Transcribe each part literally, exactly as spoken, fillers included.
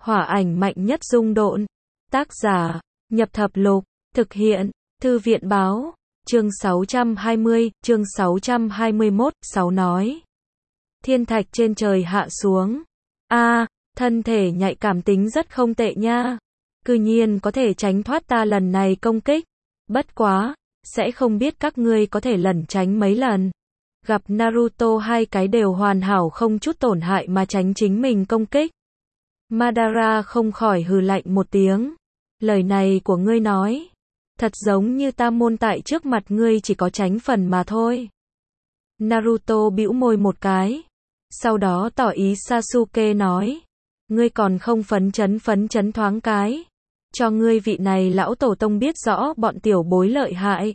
Hỏa ảnh mạnh nhất dung độn. Tác giả, Nhập Thập Lục, thực hiện, Thư viện báo, chương sáu trăm hai mươi, chương sáu trăm hai mươi mốt, sáu nói. Thiên thạch trên trời hạ xuống. A, à, thân thể nhạy cảm tính rất không tệ nha. Cư nhiên có thể tránh thoát ta lần này công kích. Bất quá, sẽ không biết các ngươi có thể lẩn tránh mấy lần. Gặp Naruto hai cái đều hoàn hảo không chút tổn hại mà tránh chính mình công kích. Madara không khỏi hừ lạnh một tiếng. Lời này của ngươi nói, thật giống như ta môn tại trước mặt ngươi chỉ có tránh phần mà thôi. Naruto bĩu môi một cái. Sau đó tỏ ý Sasuke nói. Ngươi còn không phấn chấn phấn chấn thoáng cái. Cho ngươi vị này lão tổ tông biết rõ bọn tiểu bối lợi hại.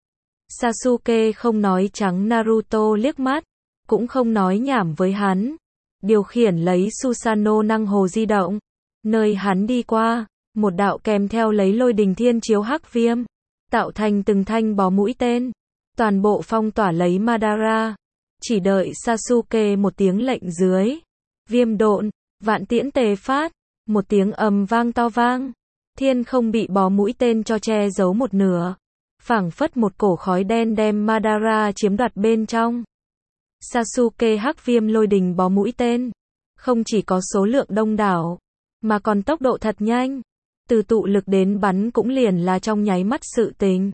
Sasuke không nói trắng Naruto liếc mắt, cũng không nói nhảm với hắn. Điều khiển lấy Susanoo năng hồ di động. Nơi hắn đi qua, một đạo kèm theo lấy lôi đình thiên chiếu hắc viêm, tạo thành từng thanh bó mũi tên. Toàn bộ phong tỏa lấy Madara. Chỉ đợi Sasuke một tiếng lệnh dưới. Viêm độn, vạn tiễn tề phát. Một tiếng ầm vang to vang. Thiên không bị bó mũi tên cho che giấu một nửa. Phảng phất một cổ khói đen đem Madara chiếm đoạt bên trong. Sasuke hắc viêm lôi đình bó mũi tên. Không chỉ có số lượng đông đảo, mà còn tốc độ thật nhanh. Từ tụ lực đến bắn cũng liền là trong nháy mắt sự tình.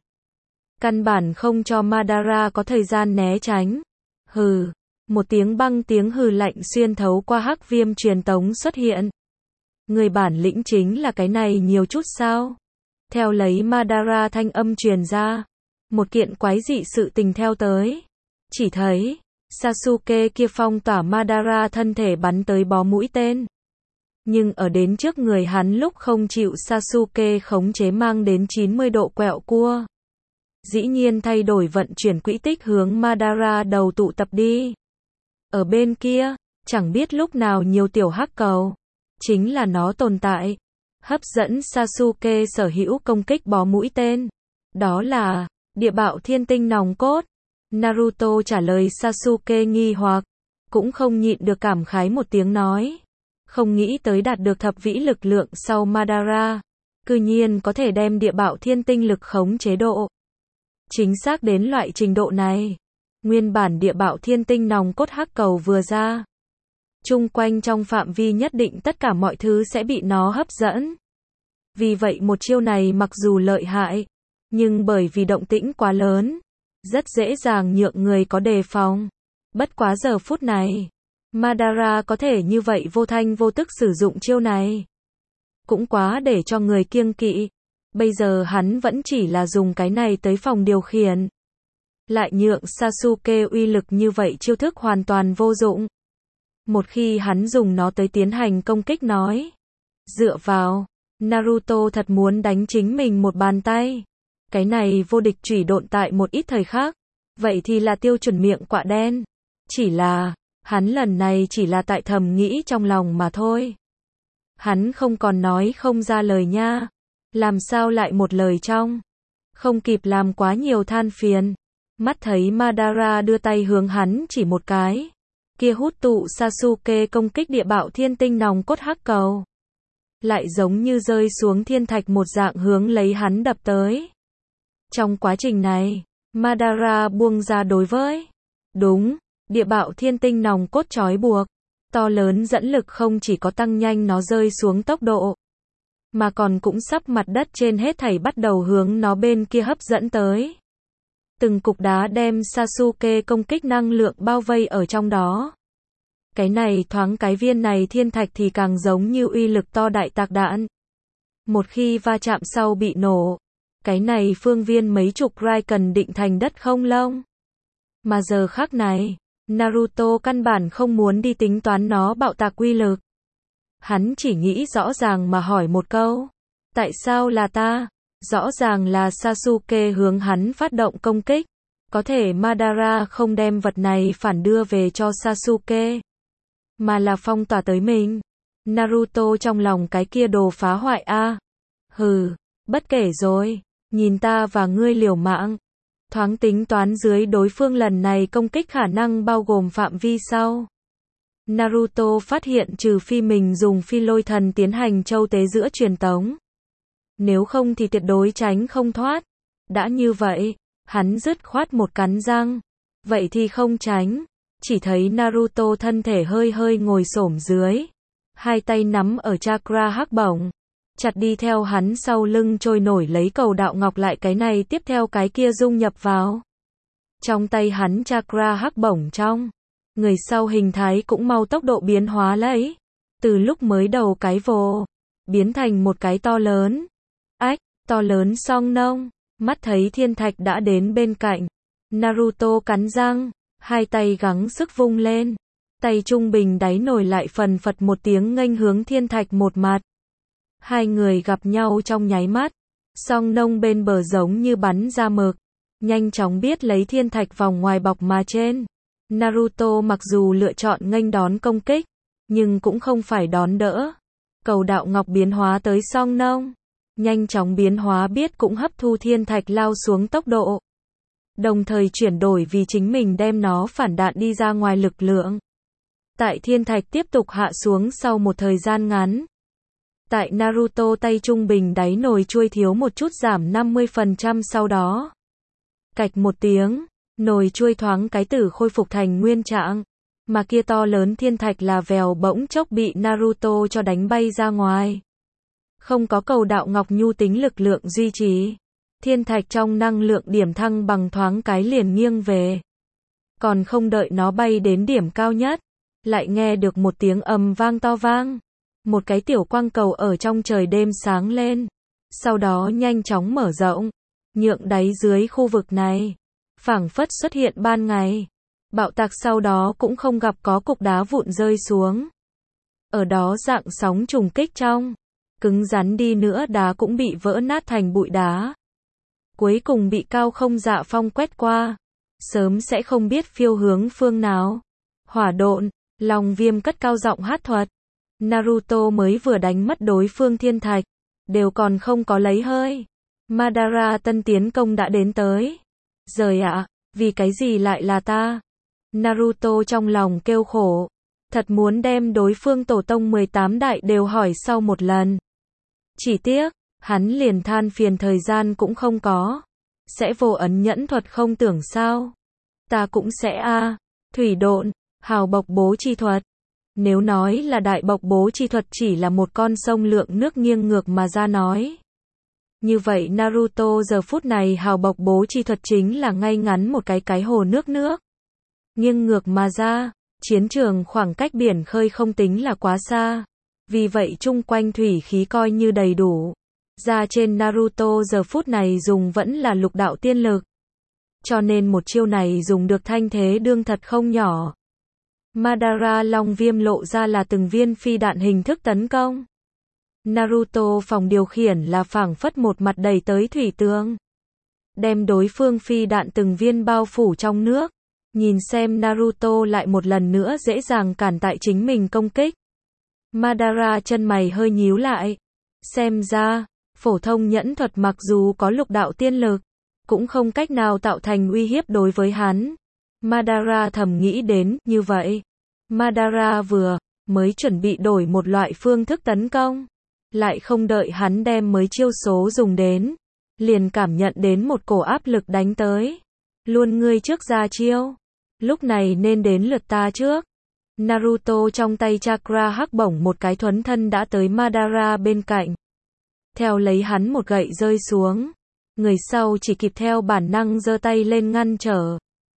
Căn bản không cho Madara có thời gian né tránh. Hừ, một tiếng băng tiếng hừ lạnh xuyên thấu qua hắc viêm truyền tống xuất hiện. Người bản lĩnh chính là cái này nhiều chút sao? Theo lấy Madara thanh âm truyền ra, một kiện quái dị sự tình theo tới. Chỉ thấy, Sasuke kia phong tỏa Madara thân thể bắn tới bó mũi tên. Nhưng ở đến trước người hắn lúc không chịu Sasuke khống chế mang đến chín mươi độ quẹo cua. Dĩ nhiên thay đổi vận chuyển quỹ tích hướng Madara đầu tụ tập đi. Ở bên kia, chẳng biết lúc nào nhiều tiểu hắc cầu. Chính là nó tồn tại. Hấp dẫn Sasuke sở hữu công kích bó mũi tên. Đó là, địa bạo thiên tinh nòng cốt. Naruto trả lời Sasuke nghi hoặc. Cũng không nhịn được cảm khái một tiếng nói. Không nghĩ tới đạt được thập vĩ lực lượng sau Madara. Cư nhiên có thể đem địa bạo thiên tinh lực khống chế độ. Chính xác đến loại trình độ này. Nguyên bản địa bạo thiên tinh nòng cốt hắc cầu vừa ra. Chung quanh trong phạm vi nhất định tất cả mọi thứ sẽ bị nó hấp dẫn. Vì vậy một chiêu này mặc dù lợi hại, nhưng bởi vì động tĩnh quá lớn, rất dễ dàng nhượng người có đề phòng. Bất quá giờ phút này, Madara có thể như vậy vô thanh vô tức sử dụng chiêu này. Cũng quá để cho người kiêng kỵ. Bây giờ hắn vẫn chỉ là dùng cái này tới phòng điều khiển. Lại nhượng Sasuke uy lực như vậy chiêu thức hoàn toàn vô dụng. Một khi hắn dùng nó tới tiến hành công kích nói. Dựa vào, Naruto thật muốn đánh chính mình một bàn tay. Cái này vô địch chủy độn tại một ít thời khác. Vậy thì là tiêu chuẩn miệng quạ đen. Chỉ là, hắn lần này chỉ là tại thầm nghĩ trong lòng mà thôi. Hắn không còn nói không ra lời nha. Làm sao lại một lời trong. Không kịp làm quá nhiều than phiền. Mắt thấy Madara đưa tay hướng hắn chỉ một cái. Kia hút tụ Sasuke công kích địa bạo thiên tinh nòng cốt hắc cầu. Lại giống như rơi xuống thiên thạch một dạng hướng lấy hắn đập tới. Trong quá trình này, Madara buông ra đối với. Đúng, địa bạo thiên tinh nòng cốt trói buộc. To lớn dẫn lực không chỉ có tăng nhanh nó rơi xuống tốc độ. Mà còn cũng sắp mặt đất trên hết thảy bắt đầu hướng nó bên kia hấp dẫn tới. Từng cục đá đem Sasuke công kích năng lượng bao vây ở trong đó. Cái này thoáng cái viên này thiên thạch thì càng giống như uy lực to đại tạc đạn. Một khi va chạm sau bị nổ. Cái này phương viên mấy chục rai cần định thành đất không lông. Mà giờ khắc này, Naruto căn bản không muốn đi tính toán nó bạo tạc uy lực. Hắn chỉ nghĩ rõ ràng mà hỏi một câu. Tại sao là ta? Rõ ràng là Sasuke hướng hắn phát động công kích. Có thể Madara không đem vật này phản đưa về cho Sasuke. Mà là phong tỏa tới mình. Naruto trong lòng cái kia đồ phá hoại a. À. Hừ, bất kể rồi. Nhìn ta và ngươi liều mạng. Thoáng tính toán dưới đối phương lần này công kích khả năng bao gồm phạm vi sau. Naruto phát hiện trừ phi mình dùng phi lôi thần tiến hành châu tế giữa truyền tống. Nếu không thì tuyệt đối tránh không thoát. Đã như vậy, hắn dứt khoát một cắn răng. Vậy thì không tránh. Chỉ thấy Naruto thân thể hơi hơi ngồi xổm dưới. Hai tay nắm ở chakra hắc bổng. Chặt đi theo hắn sau lưng trôi nổi lấy cầu đạo ngọc lại cái này tiếp theo cái kia dung nhập vào. Trong tay hắn chakra hắc bổng trong. Người sau hình thái cũng mau tốc độ biến hóa lấy. Từ lúc mới đầu cái vồ. Biến thành một cái to lớn. Ách, to lớn song nông. Mắt thấy thiên thạch đã đến bên cạnh. Naruto cắn răng. Hai tay gắng sức vung lên. Tay trung bình đáy nổi lại phần phật một tiếng nghênh hướng thiên thạch một mặt. Hai người gặp nhau trong nháy mắt. Song nông bên bờ giống như bắn ra mực. Nhanh chóng biết lấy thiên thạch vòng ngoài bọc mà trên. Naruto mặc dù lựa chọn nghênh đón công kích. Nhưng cũng không phải đón đỡ. Cầu đạo ngọc biến hóa tới song nông. Nhanh chóng biến hóa biết cũng hấp thu thiên thạch lao xuống tốc độ. Đồng thời chuyển đổi vì chính mình đem nó phản đạn đi ra ngoài lực lượng. Tại thiên thạch tiếp tục hạ xuống sau một thời gian ngắn. Tại Naruto tay trung bình đáy nồi chuôi thiếu một chút giảm năm mươi phần trăm sau đó. Cạch một tiếng, nồi chuôi thoáng cái tử khôi phục thành nguyên trạng. Mà kia to lớn thiên thạch là vèo bỗng chốc bị Naruto cho đánh bay ra ngoài. Không có cầu đạo ngọc nhu tính lực lượng duy trì. Thiên thạch trong năng lượng điểm thăng bằng thoáng cái liền nghiêng về. Còn không đợi nó bay đến điểm cao nhất. Lại nghe được một tiếng ầm vang to vang. Một cái tiểu quang cầu ở trong trời đêm sáng lên. Sau đó nhanh chóng mở rộng. Nhượng đáy dưới khu vực này. Phảng phất xuất hiện ban ngày. Bạo tạc sau đó cũng không gặp có cục đá vụn rơi xuống. Ở đó dạng sóng trùng kích trong. Cứng rắn đi nữa đá cũng bị vỡ nát thành bụi đá. Cuối cùng bị cao không dạ phong quét qua. Sớm sẽ không biết phiêu hướng phương nào. Hỏa độn, Long Viêm cất cao giọng hát thuật. Naruto mới vừa đánh mất đối phương thiên thạch. Đều còn không có lấy hơi. Madara tân tiến công đã đến tới. Giời ạ, vì cái gì lại là ta? Naruto trong lòng kêu khổ. Thật muốn đem đối phương tổ tông mười tám đại đều hỏi sau một lần. Chỉ tiếc, hắn liền than phiền thời gian cũng không có. Sẽ vô ấn nhẫn thuật không tưởng sao? Ta cũng sẽ a à. Thủy độn, hào bộc bố chi thuật. Nếu nói là đại bộc bố chi thuật chỉ là một con sông lượng nước nghiêng ngược mà ra nói. Như vậy Naruto giờ phút này hào bộc bố chi thuật chính là ngay ngắn một cái cái hồ nước nước. Nghiêng ngược mà ra, chiến trường khoảng cách biển khơi không tính là quá xa. Vì vậy chung quanh thủy khí coi như đầy đủ. Ra trên Naruto giờ phút này dùng vẫn là lục đạo tiên lực. Cho nên một chiêu này dùng được thanh thế đương thật không nhỏ. Madara Long Viêm lộ ra là từng viên phi đạn hình thức tấn công. Naruto phòng điều khiển là phảng phất một mặt đầy tới thủy tương. Đem đối phương phi đạn từng viên bao phủ trong nước. Nhìn xem Naruto lại một lần nữa dễ dàng cản tại chính mình công kích. Madara chân mày hơi nhíu lại. Xem ra, phổ thông nhẫn thuật mặc dù có lục đạo tiên lực, cũng không cách nào tạo thành uy hiếp đối với hắn. Madara thầm nghĩ đến, như vậy. Madara vừa, mới chuẩn bị đổi một loại phương thức tấn công. Lại không đợi hắn đem mới chiêu số dùng đến. Liền cảm nhận đến một cổ áp lực đánh tới. Luôn ngươi trước ra chiêu. Lúc này nên đến lượt ta trước. Naruto trong tay chakra hắc bổng một cái thuấn thân đã tới Madara bên cạnh. Theo lấy hắn một gậy rơi xuống. Người sau chỉ kịp theo bản năng giơ tay lên ngăn trở.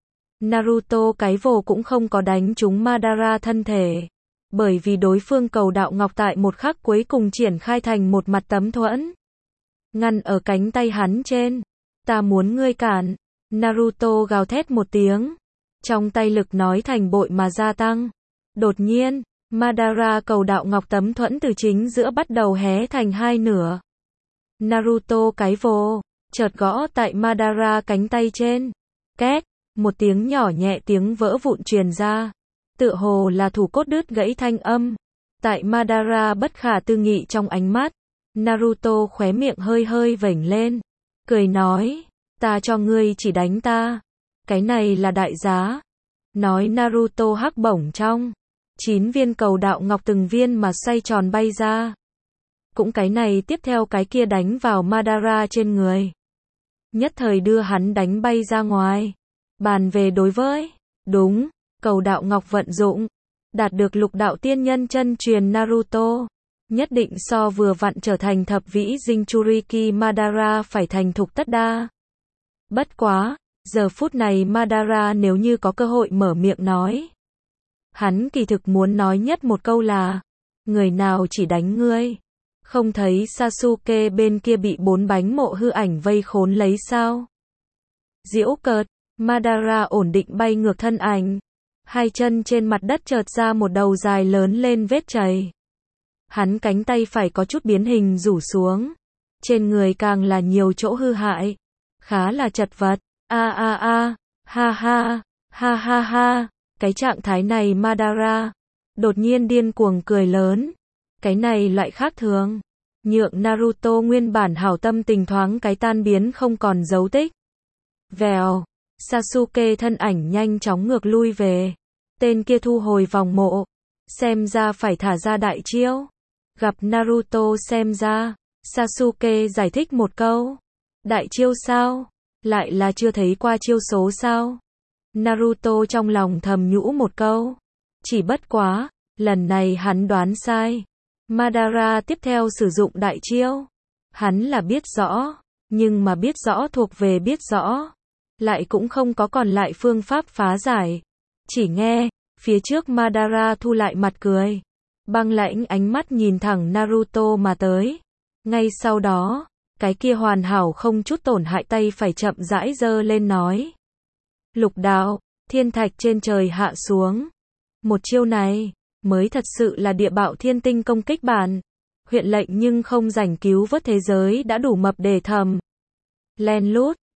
Naruto cái vồ cũng không có đánh trúng Madara thân thể. Bởi vì đối phương cầu đạo ngọc tại một khắc cuối cùng triển khai thành một mặt tấm thuẫn. Ngăn ở cánh tay hắn trên. Ta muốn ngươi cản. Naruto gào thét một tiếng. Trong tay lực nói thành bội mà gia tăng. Đột nhiên, Madara cầu đạo ngọc tấm thuẫn từ chính giữa bắt đầu hé thành hai nửa. Naruto cái vồ, chợt gõ tại Madara cánh tay trên. Két, một tiếng nhỏ nhẹ tiếng vỡ vụn truyền ra. Tựa hồ là thủ cốt đứt gãy thanh âm. Tại Madara bất khả tư nghị trong ánh mắt. Naruto khóe miệng hơi hơi vểnh lên. Cười nói, ta cho ngươi chỉ đánh ta. Cái này là đại giá. Nói Naruto hắc bổng trong. Chín viên cầu đạo ngọc từng viên mà xoay tròn bay ra. Cũng cái này tiếp theo cái kia đánh vào Madara trên người. Nhất thời đưa hắn đánh bay ra ngoài. Bàn về đối với. Đúng, cầu đạo ngọc vận dụng. Đạt được lục đạo tiên nhân chân truyền Naruto. Nhất định so vừa vặn trở thành thập vĩ Jinchuriki Madara phải thành thục tất đa. Bất quá, giờ phút này Madara nếu như có cơ hội mở miệng nói. Hắn kỳ thực muốn nói nhất một câu là, người nào chỉ đánh ngươi? Không thấy Sasuke bên kia bị bốn bánh mộ hư ảnh vây khốn lấy sao? Giễu cợt, Madara ổn định bay ngược thân ảnh. Hai chân trên mặt đất chợt ra một đầu dài lớn lên vết chày. Hắn cánh tay phải có chút biến hình rủ xuống. Trên người càng là nhiều chỗ hư hại. Khá là chật vật. A a a, ha ha, ha ha ha. Cái trạng thái này Madara đột nhiên điên cuồng cười lớn. Cái này loại khác thường. Nhượng Naruto nguyên bản hảo tâm tình thoáng cái tan biến không còn dấu tích. Vèo, Sasuke thân ảnh nhanh chóng ngược lui về. Tên kia thu hồi vòng mộ. Xem ra phải thả ra đại chiêu. Gặp Naruto xem ra, Sasuke giải thích một câu. Đại chiêu sao? Lại là chưa thấy qua chiêu số sao? Naruto trong lòng thầm nhủ một câu. Chỉ bất quá, lần này hắn đoán sai. Madara tiếp theo sử dụng đại chiêu. Hắn là biết rõ, nhưng mà biết rõ thuộc về biết rõ. Lại cũng không có còn lại phương pháp phá giải. Chỉ nghe, phía trước Madara thu lại mặt cười. Băng lãnh ánh mắt nhìn thẳng Naruto mà tới. Ngay sau đó, cái kia hoàn hảo không chút tổn hại tay phải chậm rãi giơ lên nói. Lục đạo, thiên thạch trên trời hạ xuống. Một chiêu này, mới thật sự là địa bạo thiên tinh công kích bản. Huyện lệnh nhưng không rảnh cứu vớt thế giới đã đủ mập đề thầm. Len lút,